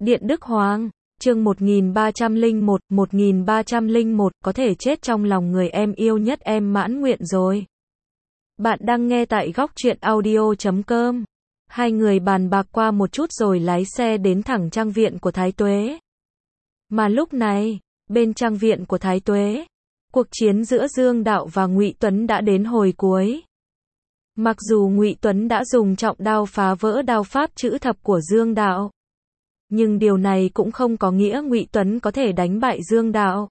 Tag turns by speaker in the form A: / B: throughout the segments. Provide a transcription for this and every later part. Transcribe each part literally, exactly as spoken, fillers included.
A: Điện Đức Hoàng, chương một nghìn ba trăm lẻ một, một nghìn ba trăm lẻ một, có thể chết trong lòng người em yêu nhất em mãn nguyện rồi. Bạn đang nghe tại góc truyện audio chấm com. Hai người bàn bạc qua một chút rồi lái xe đến thẳng trang viện của Thái Tuế. Mà lúc này, bên trang viện của Thái Tuế, cuộc chiến giữa Dương Đạo và Ngụy Tuấn đã đến hồi cuối. Mặc dù Ngụy Tuấn đã dùng trọng đao phá vỡ đao pháp chữ thập của Dương Đạo, nhưng điều này cũng không có nghĩa Ngụy Tuấn có thể đánh bại Dương Đạo.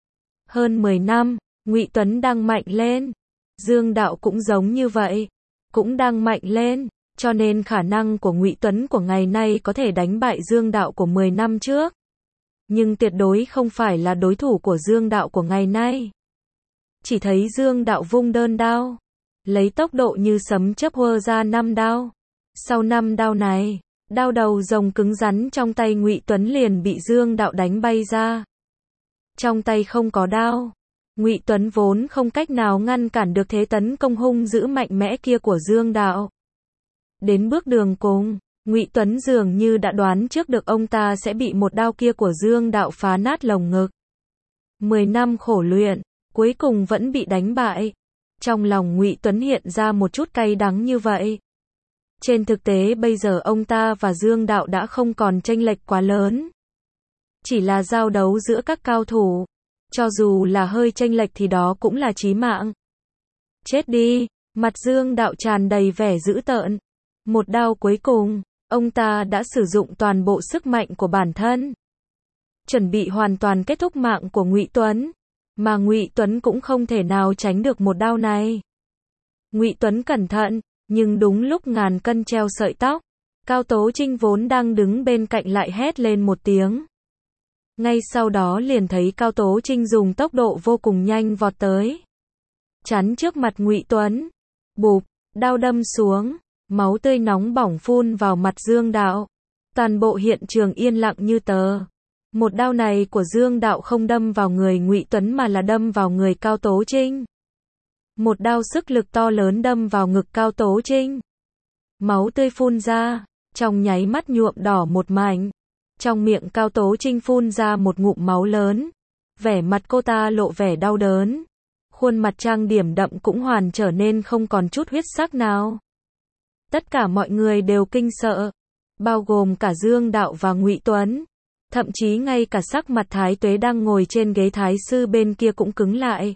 A: Hơn mười năm, Ngụy Tuấn đang mạnh lên, Dương Đạo cũng giống như vậy, cũng đang mạnh lên, cho nên khả năng của Ngụy Tuấn của ngày nay có thể đánh bại Dương Đạo của mười năm trước, nhưng tuyệt đối không phải là đối thủ của Dương Đạo của ngày nay. Chỉ thấy Dương Đạo vung đơn đao, lấy tốc độ như sấm chớp huơ ra năm đao. Sau năm đao này, đao đầu rồng cứng rắn trong tay Ngụy Tuấn liền bị Dương Đạo đánh bay ra. Trong tay không có đao, Ngụy Tuấn vốn không cách nào ngăn cản được thế tấn công hung dữ mạnh mẽ kia của Dương Đạo. Đến bước đường cùng, Ngụy Tuấn dường như đã đoán trước được ông ta sẽ bị một đao kia của Dương Đạo phá nát lồng ngực. Mười năm khổ luyện, cuối cùng vẫn bị đánh bại. Trong lòng Ngụy Tuấn hiện ra một chút cay đắng như vậy. Trên thực tế bây giờ ông ta và Dương Đạo đã không còn chênh lệch quá lớn. Chỉ là giao đấu giữa các cao thủ. Cho dù là hơi chênh lệch thì đó cũng là chí mạng. Chết đi, mặt Dương Đạo tràn đầy vẻ dữ tợn. Một đao cuối cùng, ông ta đã sử dụng toàn bộ sức mạnh của bản thân, chuẩn bị hoàn toàn kết thúc mạng của Ngụy Tuấn. Mà Ngụy Tuấn cũng không thể nào tránh được một đao này. Ngụy Tuấn cẩn thận, nhưng đúng lúc ngàn cân treo sợi tóc, Cao Tố Trinh vốn đang đứng bên cạnh lại hét lên một tiếng. Ngay sau đó liền thấy Cao Tố Trinh dùng tốc độ vô cùng nhanh vọt tới, chắn trước mặt Ngụy Tuấn. Bụp, đao đâm xuống, máu tươi nóng bỏng phun vào mặt Dương Đạo. Toàn bộ hiện trường yên lặng như tờ. Một đao này của Dương Đạo không đâm vào người Ngụy Tuấn mà là đâm vào người Cao Tố Trinh. Một đao sức lực to lớn đâm vào ngực Cao Tố Trinh. Máu tươi phun ra, trong nháy mắt nhuộm đỏ một mảnh. Trong miệng Cao Tố Trinh phun ra một ngụm máu lớn. Vẻ mặt cô ta lộ vẻ đau đớn. Khuôn mặt trang điểm đậm cũng hoàn trở nên không còn chút huyết sắc nào. Tất cả mọi người đều kinh sợ, bao gồm cả Dương Đạo và Ngụy Tuấn. Thậm chí ngay cả sắc mặt Thái Tuế đang ngồi trên ghế thái sư bên kia cũng cứng lại.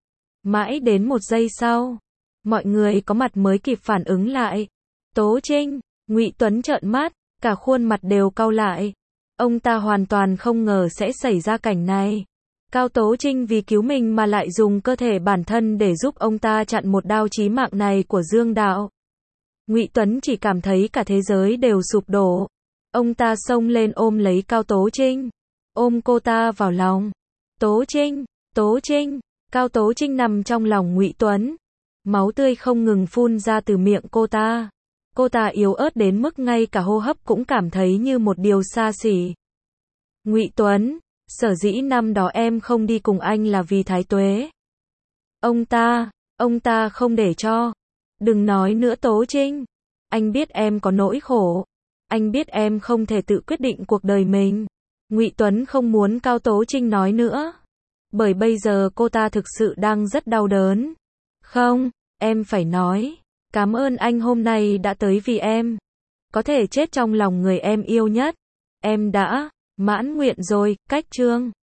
A: Mãi đến một giây sau, mọi người có mặt mới kịp phản ứng lại. Tố Trinh, Ngụy Tuấn trợn mắt, cả khuôn mặt đều cau lại. Ông ta hoàn toàn không ngờ sẽ xảy ra cảnh này. Cao Tố Trinh vì cứu mình mà lại dùng cơ thể bản thân để giúp ông ta chặn một đao chí mạng này của Dương Đạo. Ngụy Tuấn chỉ cảm thấy cả thế giới đều sụp đổ. Ông ta xông lên ôm lấy Cao Tố Trinh, ôm cô ta vào lòng. Tố Trinh, Tố Trinh, Cao Tố Trinh nằm trong lòng Ngụy Tuấn. Máu tươi không ngừng phun ra từ miệng cô ta. Cô ta yếu ớt đến mức ngay cả hô hấp cũng cảm thấy như một điều xa xỉ. Ngụy Tuấn, sở dĩ năm đó em không đi cùng anh là vì Thái Tuế. Ông ta, ông ta không để cho. Đừng nói nữa Tố Trinh. Anh biết em có nỗi khổ. Anh biết em không thể tự quyết định cuộc đời mình. Ngụy Tuấn không muốn Cao Tố Trinh nói nữa. Bởi bây giờ cô ta thực sự đang rất đau đớn. Không, em phải nói. Cảm ơn anh hôm nay đã tới vì em. Có thể chết trong lòng người em yêu nhất. Em đã mãn nguyện rồi, cách chương.